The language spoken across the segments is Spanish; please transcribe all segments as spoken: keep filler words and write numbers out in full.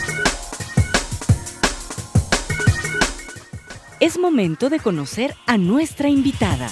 Es momento de conocer a nuestra invitada.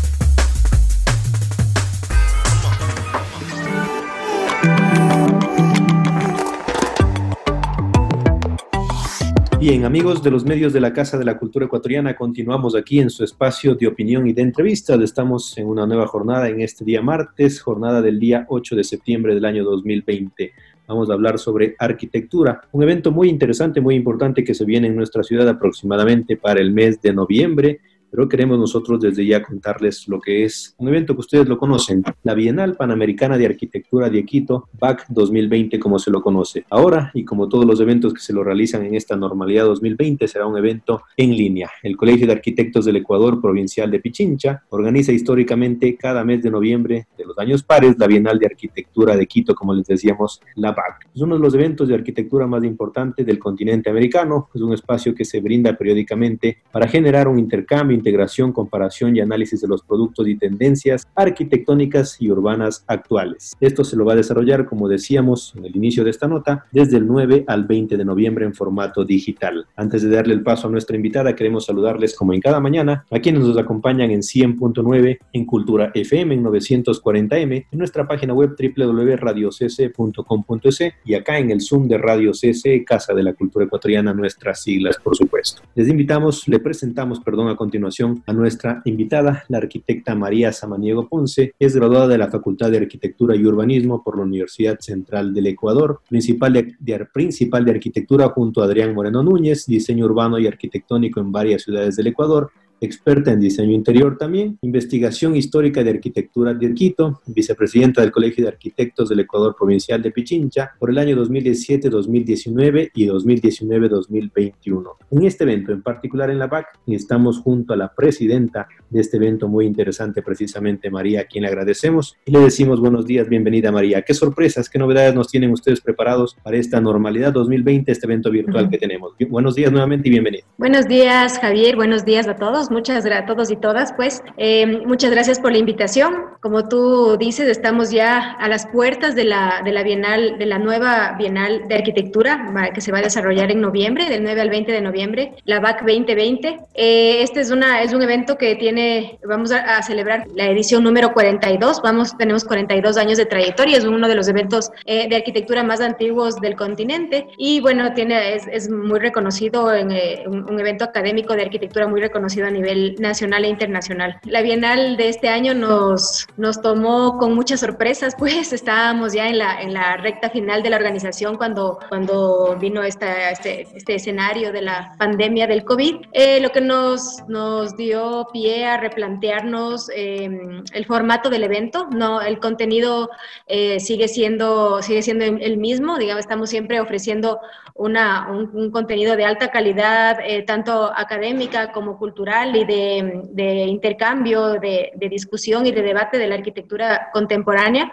Bien, amigos de los medios de la Casa de la Cultura Ecuatoriana, continuamos aquí en su espacio de opinión y de entrevistas. Estamos en una nueva jornada en este día martes, jornada del día ocho de septiembre del año dos mil veinte. Vamos a hablar sobre arquitectura, un evento muy interesante, muy importante que se viene en nuestra ciudad aproximadamente para el mes de noviembre, pero queremos nosotros desde ya contarles lo que es un evento que ustedes lo conocen, la Bienal Panamericana de Arquitectura de Quito, B A C dos mil veinte como se lo conoce. Ahora, y como todos los eventos que se lo realizan en esta normalidad dos mil veinte, será un evento en línea. El Colegio de Arquitectos del Ecuador Provincial de Pichincha organiza históricamente cada mes de noviembre de los años pares la Bienal de Arquitectura de Quito, como les decíamos, la B A C. Es uno de los eventos de arquitectura más importantes del continente americano. Es un espacio que se brinda periódicamente para generar un intercambio, integración, comparación y análisis de los productos y tendencias arquitectónicas y urbanas actuales. Esto se lo va a desarrollar, como decíamos en el inicio de esta nota, desde el nueve al veinte de noviembre en formato digital. Antes de darle el paso a nuestra invitada, queremos saludarles como en cada mañana a quienes nos acompañan en cien punto nueve, en Cultura F M, en novecientos cuarenta M, en nuestra página web doble u doble u doble u punto radio c c punto com punto e s y acá en el Zoom de Radio C C, Casa de la Cultura Ecuatoriana, nuestras siglas, por supuesto. Les invitamos, le presentamos, perdón, a continuación a nuestra invitada, la arquitecta María Samaniego Ponce. Es graduada de la Facultad de Arquitectura y Urbanismo por la Universidad Central del Ecuador, principal de, de, principal de Arquitectura junto a Adrián Moreno Núñez, diseño urbano y arquitectónico en varias ciudades del Ecuador, experta en diseño interior también, investigación histórica de arquitectura de Quito, vicepresidenta del Colegio de Arquitectos del Ecuador Provincial de Pichincha por el año dos mil diecisiete dos mil diecinueve y dos mil diecinueve dos mil veintiuno. En este evento, en particular en la B A C, estamos junto a la presidenta de este evento muy interesante, precisamente María, a quien le agradecemos y le decimos buenos días, bienvenida María. ¿Qué sorpresas, qué novedades nos tienen ustedes preparados para esta normalidad dos mil veinte, este evento virtual uh-huh. que tenemos? Buenos días nuevamente y bienvenida. Buenos días, Javier, buenos días a todos. Muchas gracias a todos y todas, pues eh, muchas gracias por la invitación. Como tú dices, estamos ya a las puertas de la, de la Bienal, de la nueva Bienal de Arquitectura que se va a desarrollar en noviembre, del nueve al veinte de noviembre, la B A C veinte veinte. Eh, este es, una, es un evento que tiene, vamos a, a celebrar la edición número cuarenta y dos, vamos, tenemos cuarenta y dos años de trayectoria, es uno de los eventos eh, de arquitectura más antiguos del continente y bueno, tiene, es, es muy reconocido, en eh, un, un evento académico de arquitectura muy reconocido a nivel nacional e internacional. La Bienal de este año nos, nos tomó con muchas sorpresas, pues estábamos ya en la, en la recta final de la organización cuando, cuando vino esta, este, este escenario de la pandemia del COVID, eh, lo que nos, nos dio pie a replantearnos eh, el formato del evento. No, el contenido eh, sigue siendo, sigue siendo el mismo, digamos, estamos siempre ofreciendo una, un, un contenido de alta calidad, eh, tanto académica como cultural y de De, de intercambio, de, de discusión y de debate de la arquitectura contemporánea.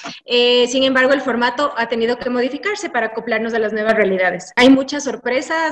Eh, sin embargo, el formato ha tenido que modificarse para acoplarnos a las nuevas realidades. Hay muchas sorpresas,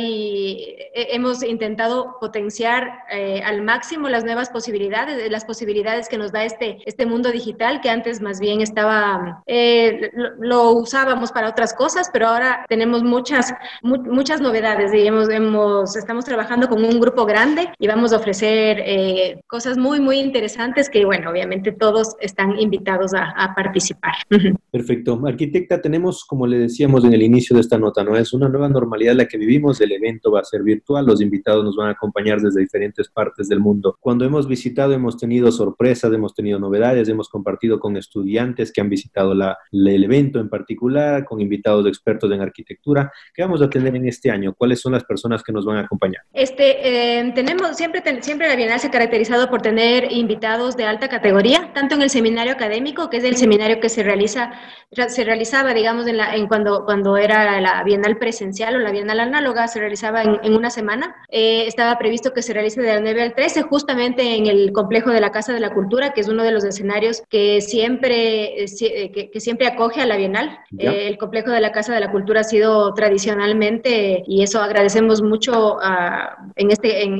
hay, hemos intentado potenciar eh, al máximo las nuevas posibilidades, las posibilidades que nos da este, este mundo digital que antes más bien estaba, eh, lo, lo usábamos para otras cosas, pero ahora tenemos muchas, mu muchas novedades y hemos, hemos, estamos trabajando con un grupo grande y vamos a ofrecer eh, cosas muy, muy interesantes que, bueno, obviamente todos están invitados a, a participar. Perfecto. Arquitecta, tenemos, como le decíamos en el inicio de esta nota, ¿no? Es una nueva normalidad la que vivimos, el evento va a ser virtual, los invitados nos van a acompañar desde diferentes partes del mundo. Cuando hemos visitado hemos tenido sorpresas, hemos tenido novedades, hemos compartido con estudiantes que han visitado la, la, el evento en particular, con invitados de expertos en arquitectura. ¿Qué vamos a tener en este año? ¿Cuáles son las personas que nos van a acompañar? Este, eh, tenemos, siempre, ten, siempre la Bienal se ha caracterizado por tener invitados de alta categoría, tanto en el seminario académico, que es el seminario que se realiza, se realizaba, digamos, en la, en cuando, cuando era la Bienal presencial o la Bienal análoga, se realizaba en, en una semana. Eh, estaba previsto que se realice del nueve al trece, justamente en el complejo de la Casa de la Cultura, que es uno de los escenarios que siempre, que, que siempre acoge a la Bienal. Eh, el complejo de la Casa de la Cultura ha sido tradicionalmente, y eso agradecemos mucho uh, en, este, en, en este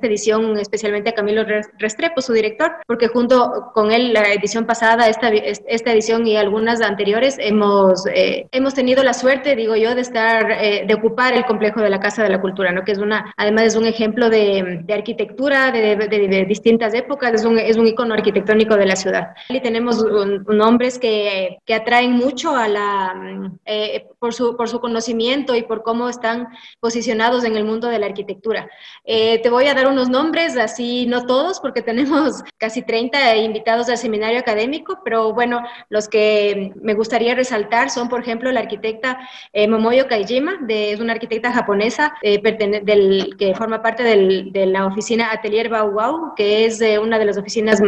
edición especialmente a Camilo Restrepo, su director, porque junto con él la edición pasada, esta, esta edición y algunas anteriores hemos, eh, hemos tenido la suerte, digo yo, de estar, eh, de ocupar el complejo de la Casa de la Cultura, ¿no? Que es una, además es un ejemplo de, de arquitectura de, de, de, de distintas épocas, es un, es un icono arquitectónico de la ciudad. Y tenemos un, un nombres que, que atraen mucho a la, eh, por, su, por su conocimiento y por cómo están posicionados en el mundo de la arquitectura. Eh, te voy a dar unos nombres, así no todos, porque tenemos casi treinta invitados al seminario académico, pero bueno, los que me gustaría resaltar son, por ejemplo, la arquitecta eh, Momoyo Kaijima, de, es una arquitecta japonesa eh, del, que forma parte del, de la oficina Atelier Bauhaus, que es eh, una de las oficinas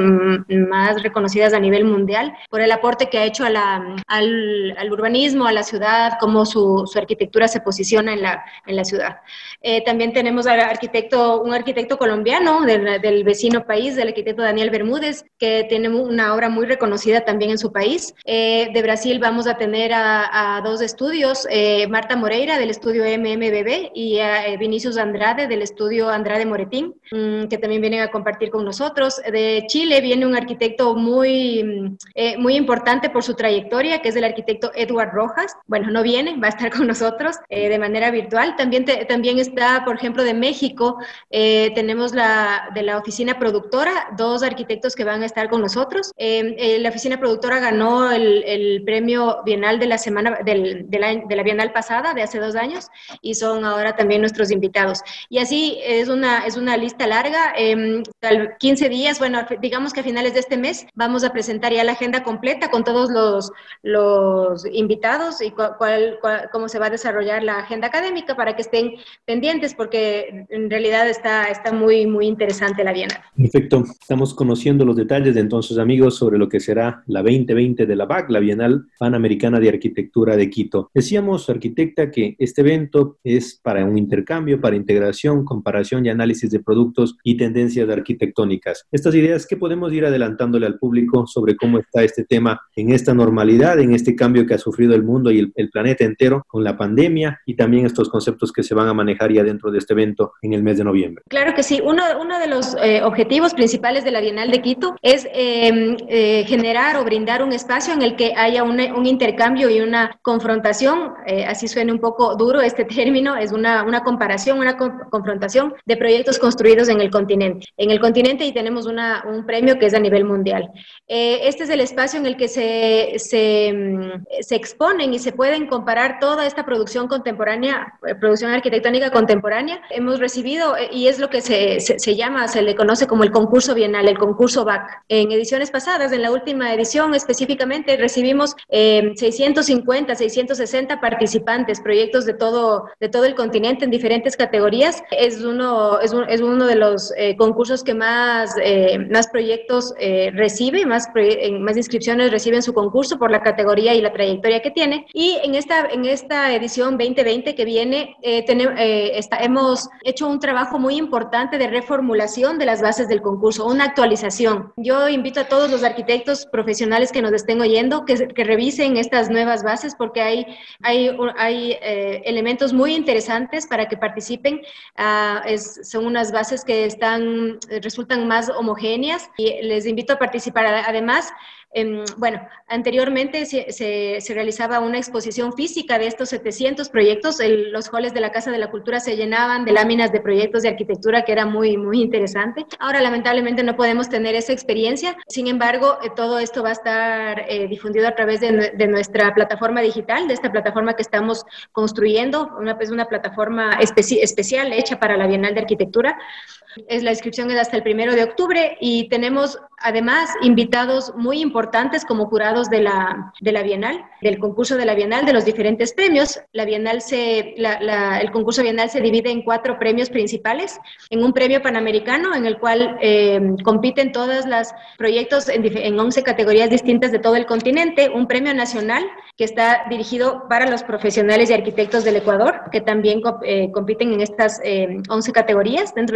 más reconocidas a nivel mundial, por el aporte que ha hecho a la, al, al urbanismo, a la ciudad, cómo su, su arquitectura se posiciona en la, en la ciudad. Eh, también tenemos al arquitecto, un arquitecto colombiano del, del vecino país, del arquitecto Daniel Bermúdez, que tiene una obra muy reconocida también en su país. Eh, de Brasil vamos a tener a, a dos estudios, eh, Marta Moreira del estudio M M B B y a eh, Vinicius Andrade del estudio Andrade Moretín, mmm, que también vienen a compartir con nosotros. De Chile viene un arquitecto muy, eh, muy importante por su trayectoria, que es el arquitecto Edward Rojas. Bueno, no viene, va a estar con nosotros eh, de manera virtual. También, te, también está, por ejemplo, de México, eh, tenemos la, de la oficina productora, dos arquitectos que van a estar con nosotros. Eh, eh, la oficina productora ganó el, el premio bienal de la semana, del, de, la, de la bienal pasada, de hace dos años, y son ahora también nuestros invitados. Y así es una, es una lista larga, eh, quince días, bueno, digamos que a finales de este mes vamos a presentar ya la agenda completa con todos los, los invitados y cuál, cuál, cuál, cómo se va a desarrollar la agenda académica para que estén pendientes, porque en realidad está, está muy, muy interesante la Bienal. Perfecto, estamos conociendo los detalles de entonces, amigos, sobre lo que será la veinte veinte de la B A C, la Bienal Panamericana de Arquitectura de Quito. Decíamos, arquitecta, que este evento es para un intercambio, para integración, comparación y análisis de productos y tendencias arquitectónicas. Estas ideas, ¿qué podemos ir adelantándole al público sobre cómo está este tema en esta normalidad, en este cambio que ha sufrido el mundo y el, el planeta entero con la pandemia, y también estos conceptos que se van a manejar ya dentro de este evento en el mes de noviembre? Claro que sí. Uno, uno de los eh, objetivos principales de la Bienal de Quito es eh, eh, generar o brindar un espacio en el que haya un, un intercambio y una confrontación, eh, así suena un poco duro este término, es una, una comparación, una co confrontación de proyectos construidos en el continente. En el continente y tenemos una, un premio que es a nivel mundial. Eh, este es el espacio en el que se, se, se exponen y se pueden comparar toda esta producción contemporánea, producción arquitectónica contemporánea. Hemos recibido, y es lo que se, se, se llama, se le conoce como el concurso bienal, el concurso B A C. En ediciones pasadas, en la última edición específicamente, recibimos eh, seiscientos cincuenta, seiscientos sesenta participantes, proyectos de todo, de todo el continente en diferentes categorías. Es uno, es un, es uno de los eh, concursos que más, eh, más proyectos eh, recibe, más, más inscripciones reciben su concurso por la categoría y la trayectoria que tiene. Y en esta, en esta edición veinte veinte que viene, eh, tenemos, eh, está, hemos hecho un trabajo muy importante de reformulación de las bases del concurso, una actualización. Yo invito a todos los arquitectos profesionales que nos estén oyendo que, que revisen estas nuevas bases, porque hay, hay, hay eh, elementos muy interesantes para que participen. Uh, es, son unas bases que están, resultan más homogéneas y les invito a participar. Además, Eh, bueno, anteriormente se, se, se realizaba una exposición física de estos setecientos proyectos. El, los halls de la Casa de la Cultura se llenaban de láminas de proyectos de arquitectura, que era muy, muy interesante. Ahora, lamentablemente, no podemos tener esa experiencia. Sin embargo, eh, todo esto va a estar eh, difundido a través de, de nuestra plataforma digital, de esta plataforma que estamos construyendo. Una, es una plataforma especi especial hecha para la Bienal de Arquitectura. Es, la inscripción es hasta el primero de octubre y tenemos además invitados muy importantes como jurados de la, de la Bienal, del concurso de la Bienal, de los diferentes premios. La Bienal se, la, la, el concurso Bienal se divide en cuatro premios principales, en un premio panamericano en el cual eh, compiten todos los proyectos en, en once categorías distintas de todo el continente, un premio nacional que está dirigido para los profesionales y arquitectos del Ecuador, que también eh, compiten en estas eh, once categorías, dentro de estas once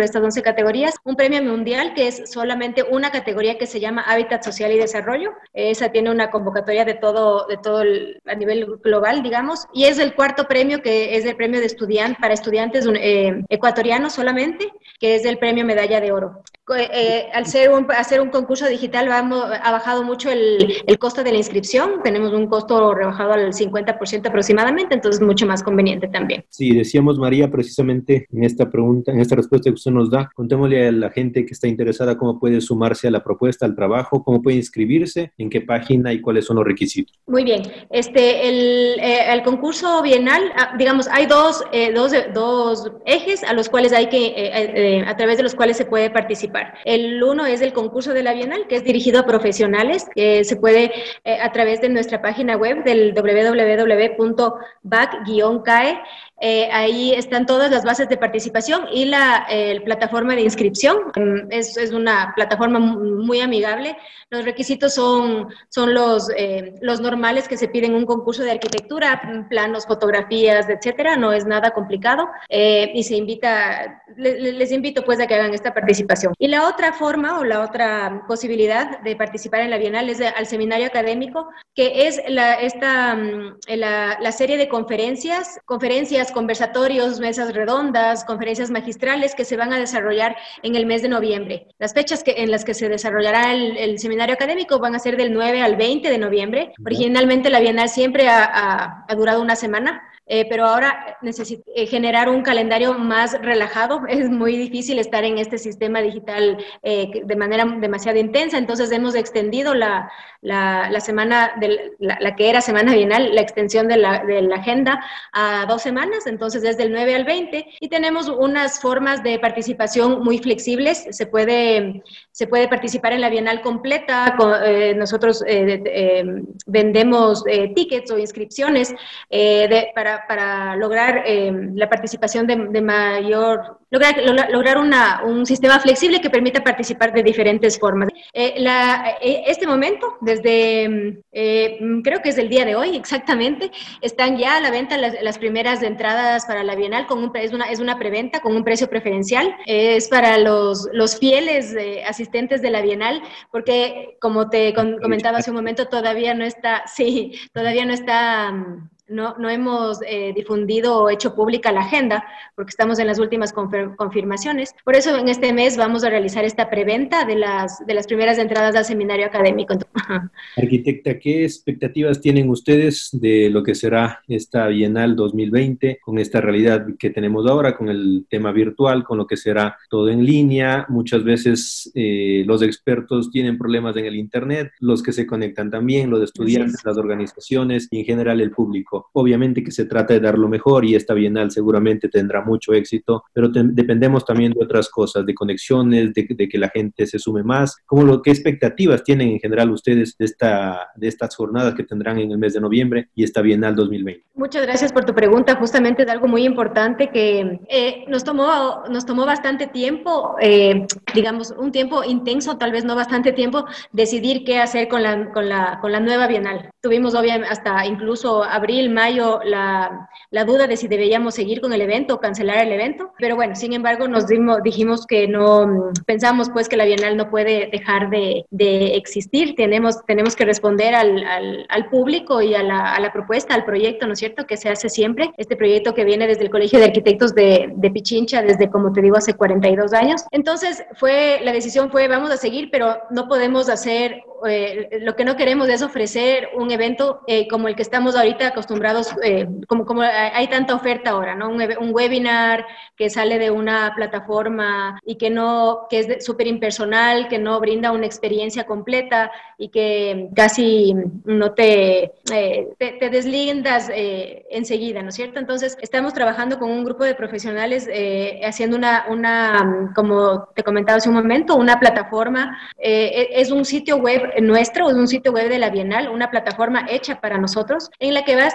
categorías, un premio mundial que es solamente una categoría que se llama Hábitat Social y Desarrollo. Esa tiene una convocatoria de todo, de todo el, a nivel global, digamos, y es el cuarto premio que es el premio de estudiante para estudiantes eh, ecuatorianos solamente, que es el premio Medalla de Oro. Eh, al ser un, hacer un concurso digital vamos, ha bajado mucho el, el costo de la inscripción, tenemos un costo rebajado al cincuenta por ciento aproximadamente, entonces mucho más conveniente también. Sí, decíamos, María, precisamente en esta pregunta, en esta respuesta que usted nos da, contémosle a la gente que está interesada cómo puede sumarse a la propuesta, al trabajo, cómo puede inscribirse, en qué página y cuáles son los requisitos. Muy bien, este, el, eh, el concurso bienal, digamos, hay dos, eh, dos, dos ejes a los cuales hay que, eh, eh, a través de los cuales se puede participar. El uno es el concurso de la Bienal, que es dirigido a profesionales, que se puede eh, a través de nuestra página web del doble u doble u doble u punto b a c guion c a e. Eh, ahí están todas las bases de participación y la eh, plataforma de inscripción. Es, es una plataforma muy amigable. Los requisitos son, son los, eh, los normales que se piden en un concurso de arquitectura, planos, fotografías, etcétera. No es nada complicado eh, y se invita, les, les invito pues a que hagan esta participación. Y la otra forma o la otra posibilidad de participar en la Bienal es de, al seminario académico, que es la, esta, la, la serie de conferencias, conferencias conversatorios, mesas redondas, conferencias magistrales que se van a desarrollar en el mes de noviembre. Las fechas que, en las que se desarrollará el, el seminario académico van a ser del nueve al veinte de noviembre. Originalmente la Bienal siempre ha, ha, ha durado una semana. Eh, pero ahora necesita eh, generar un calendario más relajado. Es muy difícil estar en este sistema digital eh, de manera demasiado intensa, entonces hemos extendido la, la, la semana, de la, la que era semana bienal, la extensión de la, de la agenda a dos semanas, entonces desde el nueve al veinte, y tenemos unas formas de participación muy flexibles. Se puede, se puede participar en la Bienal completa. Con, eh, nosotros eh, eh, vendemos eh, tickets o inscripciones eh, de, para para lograr eh, la participación de, de mayor, lograr, lograr una, un sistema flexible que permita participar de diferentes formas. Eh, la, eh, este momento, desde, eh, creo que es el día de hoy exactamente, están ya a la venta las, las primeras entradas para la Bienal, con un, es, una, es una preventa con un precio preferencial, eh, es para los, los fieles eh, asistentes de la Bienal, porque como te con, comentaba hace un momento, todavía no está, sí, todavía no está... No, no hemos eh, difundido o hecho pública la agenda porque estamos en las últimas confirmaciones. Por eso en este mes vamos a realizar esta preventa de las, de las primeras entradas al seminario académico. Arquitecta, ¿qué expectativas tienen ustedes de lo que será esta Bienal dos mil veinte con esta realidad que tenemos ahora, con el tema virtual, con lo que será todo en línea? Muchas veces eh, los expertos tienen problemas en el Internet, los que se conectan también, los estudiantes, las organizaciones y en general el público. Obviamente que se trata de dar lo mejor y esta Bienal seguramente tendrá mucho éxito, pero te, dependemos también de otras cosas, de conexiones, de, de que la gente se sume más. ¿Cómo lo, ¿Qué expectativas tienen en general ustedes de, esta, de estas jornadas que tendrán en el mes de noviembre y esta Bienal dos mil veinte? Muchas gracias por tu pregunta. Justamente de algo muy importante que eh, nos, tomó, nos tomó bastante tiempo, eh, digamos, un tiempo intenso, tal vez no bastante tiempo, decidir qué hacer con la, con la, con la nueva Bienal. Tuvimos obviamente hasta incluso abril, mayo, la, la duda de si deberíamos seguir con el evento o cancelar el evento, pero bueno, sin embargo nos dimos, dijimos que no, pensamos pues que la Bienal no puede dejar de, de existir, tenemos, tenemos que responder al, al, al público y a la, a la propuesta, al proyecto, ¿no es cierto?, que se hace siempre, este proyecto que viene desde el Colegio de Arquitectos de, de Pichincha, desde, como te digo, hace cuarenta y dos años. Entonces, fue, la decisión fue, vamos a seguir, pero no podemos hacer, eh, lo que no queremos es ofrecer un evento eh, como el que estamos ahorita acostumbrados, eh, como, como hay tanta oferta ahora, ¿no? Un, un webinar que sale de una plataforma y que no, que es súper impersonal, que no brinda una experiencia completa y que casi no te, eh, te, te deslindas eh, enseguida, ¿no es cierto? Entonces, estamos trabajando con un grupo de profesionales eh, haciendo una, una, como te comentaba hace un momento, una plataforma, eh, es un sitio web nuestro, es un sitio web de la Bienal, una plataforma hecha para nosotros, en la que va a estar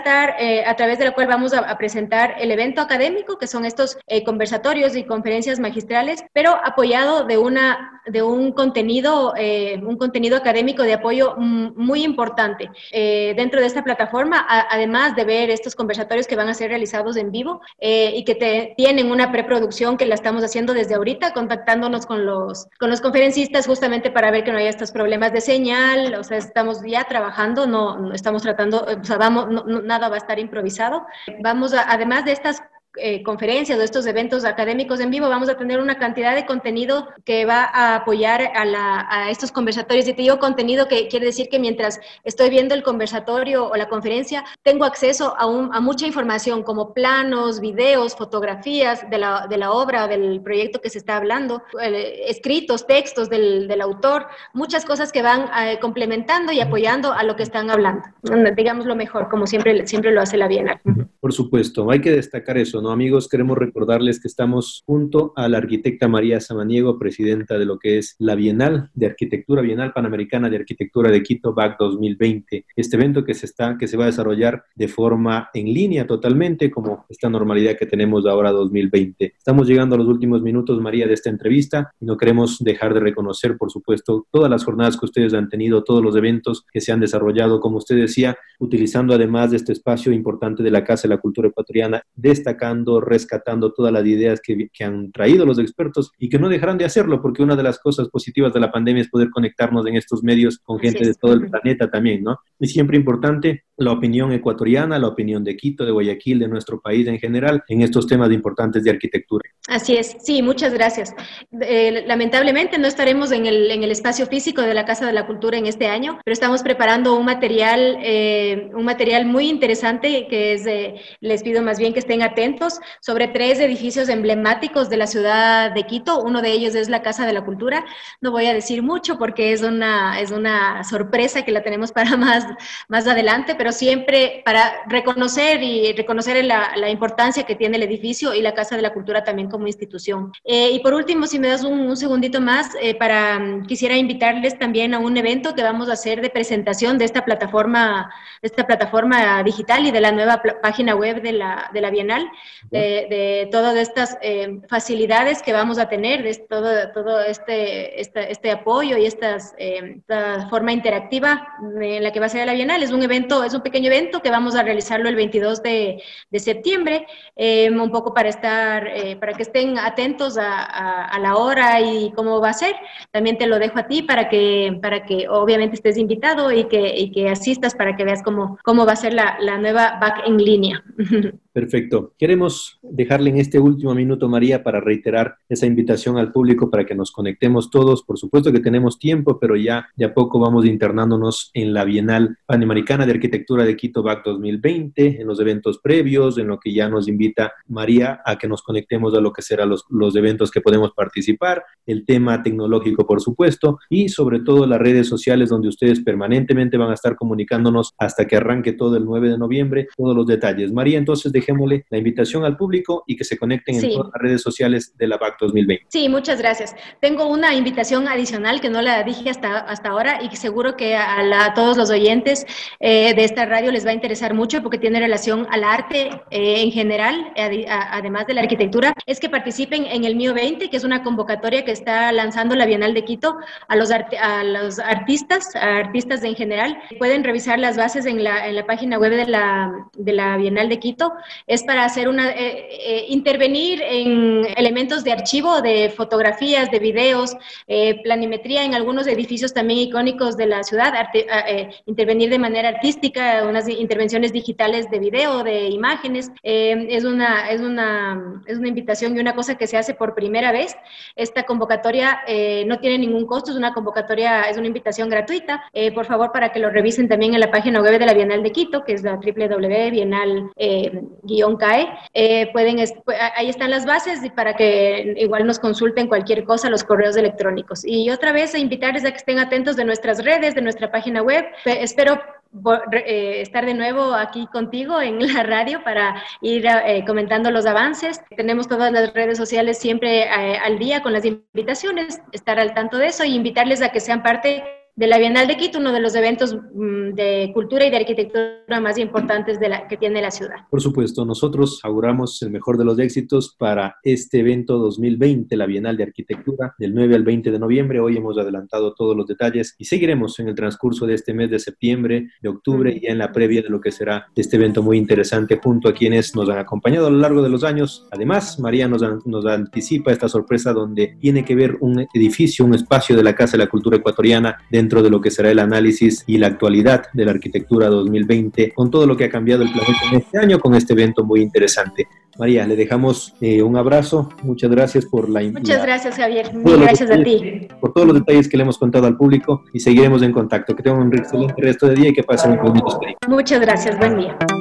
estar, eh, a través de la cual vamos a, a presentar el evento académico, que son estos eh, conversatorios y conferencias magistrales, pero apoyado de, una, de un, contenido, eh, un contenido académico de apoyo muy importante. Eh, dentro de esta plataforma, a, además de ver estos conversatorios que van a ser realizados en vivo eh, y que te, tienen una preproducción que la estamos haciendo desde ahorita, contactándonos con los, con los conferencistas justamente para ver que no haya estos problemas de señal. O sea, estamos ya trabajando, no, no estamos tratando, o sea, vamos, no, no, nada va a estar improvisado. Vamos a, además de estas Eh, conferencias o estos eventos académicos en vivo, vamos a tener una cantidad de contenido que va a apoyar a, la, a estos conversatorios. Y te digo contenido, que quiere decir que mientras estoy viendo el conversatorio o la conferencia, tengo acceso a, un, a mucha información como planos, videos, fotografías de la, de la obra, del proyecto que se está hablando, eh, escritos, textos del, del autor, muchas cosas que van eh, complementando y apoyando a lo que están hablando. Digamos lo mejor, como siempre, siempre lo hace la Bienal. Por supuesto, hay que destacar eso, ¿no, amigos? Queremos recordarles que estamos junto a la arquitecta María Samaniego, presidenta de lo que es la Bienal de Arquitectura, Bienal Panamericana de Arquitectura de Quito, B A C dos mil veinte. Este evento que se, está, que se va a desarrollar de forma en línea totalmente, como esta normalidad que tenemos ahora dos mil veinte. Estamos llegando a los últimos minutos, María, de esta entrevista, y no queremos dejar de reconocer, por supuesto, todas las jornadas que ustedes han tenido, todos los eventos que se han desarrollado, como usted decía, utilizando además de este espacio importante de la Casa de la Cultura Ecuatoriana, destacando, rescatando todas las ideas que, que han traído los expertos y que no dejarán de hacerlo, porque una de las cosas positivas de la pandemia es poder conectarnos en estos medios con gente de todo el planeta también, ¿no? Y siempre importante la opinión ecuatoriana, la opinión de Quito, de Guayaquil, de nuestro país en general, en estos temas importantes de arquitectura. Así es, sí, muchas gracias. Eh, lamentablemente no estaremos en el, en el espacio físico de la Casa de la Cultura en este año, pero estamos preparando un material, eh, un material muy interesante que es, eh, les pido más bien que estén atentos, sobre tres edificios emblemáticos de la ciudad de Quito. Uno de ellos es la Casa de la Cultura. No voy a decir mucho porque es una, es una sorpresa que la tenemos para más, más adelante, pero siempre para reconocer y reconocer la, la importancia que tiene el edificio y la Casa de la Cultura también como institución. Eh, y por último, si me das un, un segundito más, eh, para, quisiera invitarles también a un evento que vamos a hacer de presentación de esta plataforma, de esta plataforma digital y de la nueva página web de la, de la Bienal, de, de todas estas eh, facilidades que vamos a tener, de todo, todo este, este, este apoyo y estas, eh, esta forma interactiva en la que va a ser la Bienal. Es un evento, es un pequeño evento que vamos a realizarlo el veintidós de septiembre, eh, un poco para estar, eh, para que estén atentos a, a, a la hora y cómo va a ser. También te lo dejo a ti para que, para que obviamente estés invitado y que, y que asistas para que veas cómo, cómo va a ser la, la nueva B A C en línea. Perfecto. Queremos dejarle en este último minuto, María, para reiterar esa invitación al público para que nos conectemos todos. Por supuesto que tenemos tiempo, pero ya de a poco vamos internándonos en la Bienal Panamericana de Arquitectura de Quito B A C dos mil veinte, en los eventos previos, en lo que ya nos invita María a que nos conectemos a lo que serán los, los eventos que podemos participar, el tema tecnológico, por supuesto, y sobre todo las redes sociales donde ustedes permanentemente van a estar comunicándonos hasta que arranque todo el nueve de noviembre, todos los detalles. María, entonces dejémosle la invitación al público y que se conecten en sí. todas las redes sociales de la B A C dos mil veinte. Sí, muchas gracias. Tengo una invitación adicional que no la dije hasta, hasta ahora y que seguro que a, la, a todos los oyentes eh, de esta radio les va a interesar mucho porque tiene relación al arte eh, en general, ad, a, además de la arquitectura, es que participen en el Mío veinte, que es una convocatoria que está lanzando la Bienal de Quito a los, art, a los artistas, a artistas en general. Pueden revisar las bases en la, en la página web de la, de la Bienal de Quito. Es para hacer una, eh, eh, intervenir en elementos de archivo, de fotografías, de videos, eh, planimetría en algunos edificios también icónicos de la ciudad, arte, eh, intervenir de manera artística, unas intervenciones digitales de video, de imágenes. Eh, es, una, es, una, es una invitación y una cosa que se hace por primera vez. Esta convocatoria eh, no tiene ningún costo, es una convocatoria, es una invitación gratuita. Eh, por favor, para que lo revisen también en la página web de la Bienal de Quito, que es la doble u doble u doble u punto bienal guión C A E. Eh, pueden, ahí están las bases y para que igual nos consulten cualquier cosa, los correos electrónicos. Y otra vez, a invitarles a que estén atentos de nuestras redes, de nuestra página web. Espero eh, estar de nuevo aquí contigo en la radio para ir eh, comentando los avances. Tenemos todas las redes sociales siempre eh, al día con las invitaciones, estar al tanto de eso y invitarles a que sean parte de la Bienal de Quito, uno de los eventos mm, de cultura y de arquitectura más importantes de la, que tiene la ciudad. Por supuesto, nosotros auguramos el mejor de los éxitos para este evento dos mil veinte, la Bienal de Arquitectura, del nueve al veinte de noviembre. Hoy hemos adelantado todos los detalles y seguiremos en el transcurso de este mes de septiembre, de octubre y en la previa de lo que será este evento muy interesante junto a quienes nos han acompañado a lo largo de los años. Además, María nos, nos anticipa esta sorpresa donde tiene que ver un edificio, un espacio de la Casa de la Cultura Ecuatoriana dentro de lo que será el análisis y la actualidad de la arquitectura dos mil veinte, con todo lo que ha cambiado el planeta en este año, con este evento muy interesante. María, le dejamos eh, un abrazo. Muchas gracias por la invitación. Muchas gracias, Javier. Mil gracias a ti. Por todos los detalles que le hemos contado al público y seguiremos en contacto. Que tengan un excelente resto de día y que pasen un bonito día. Muchas gracias. Buen día.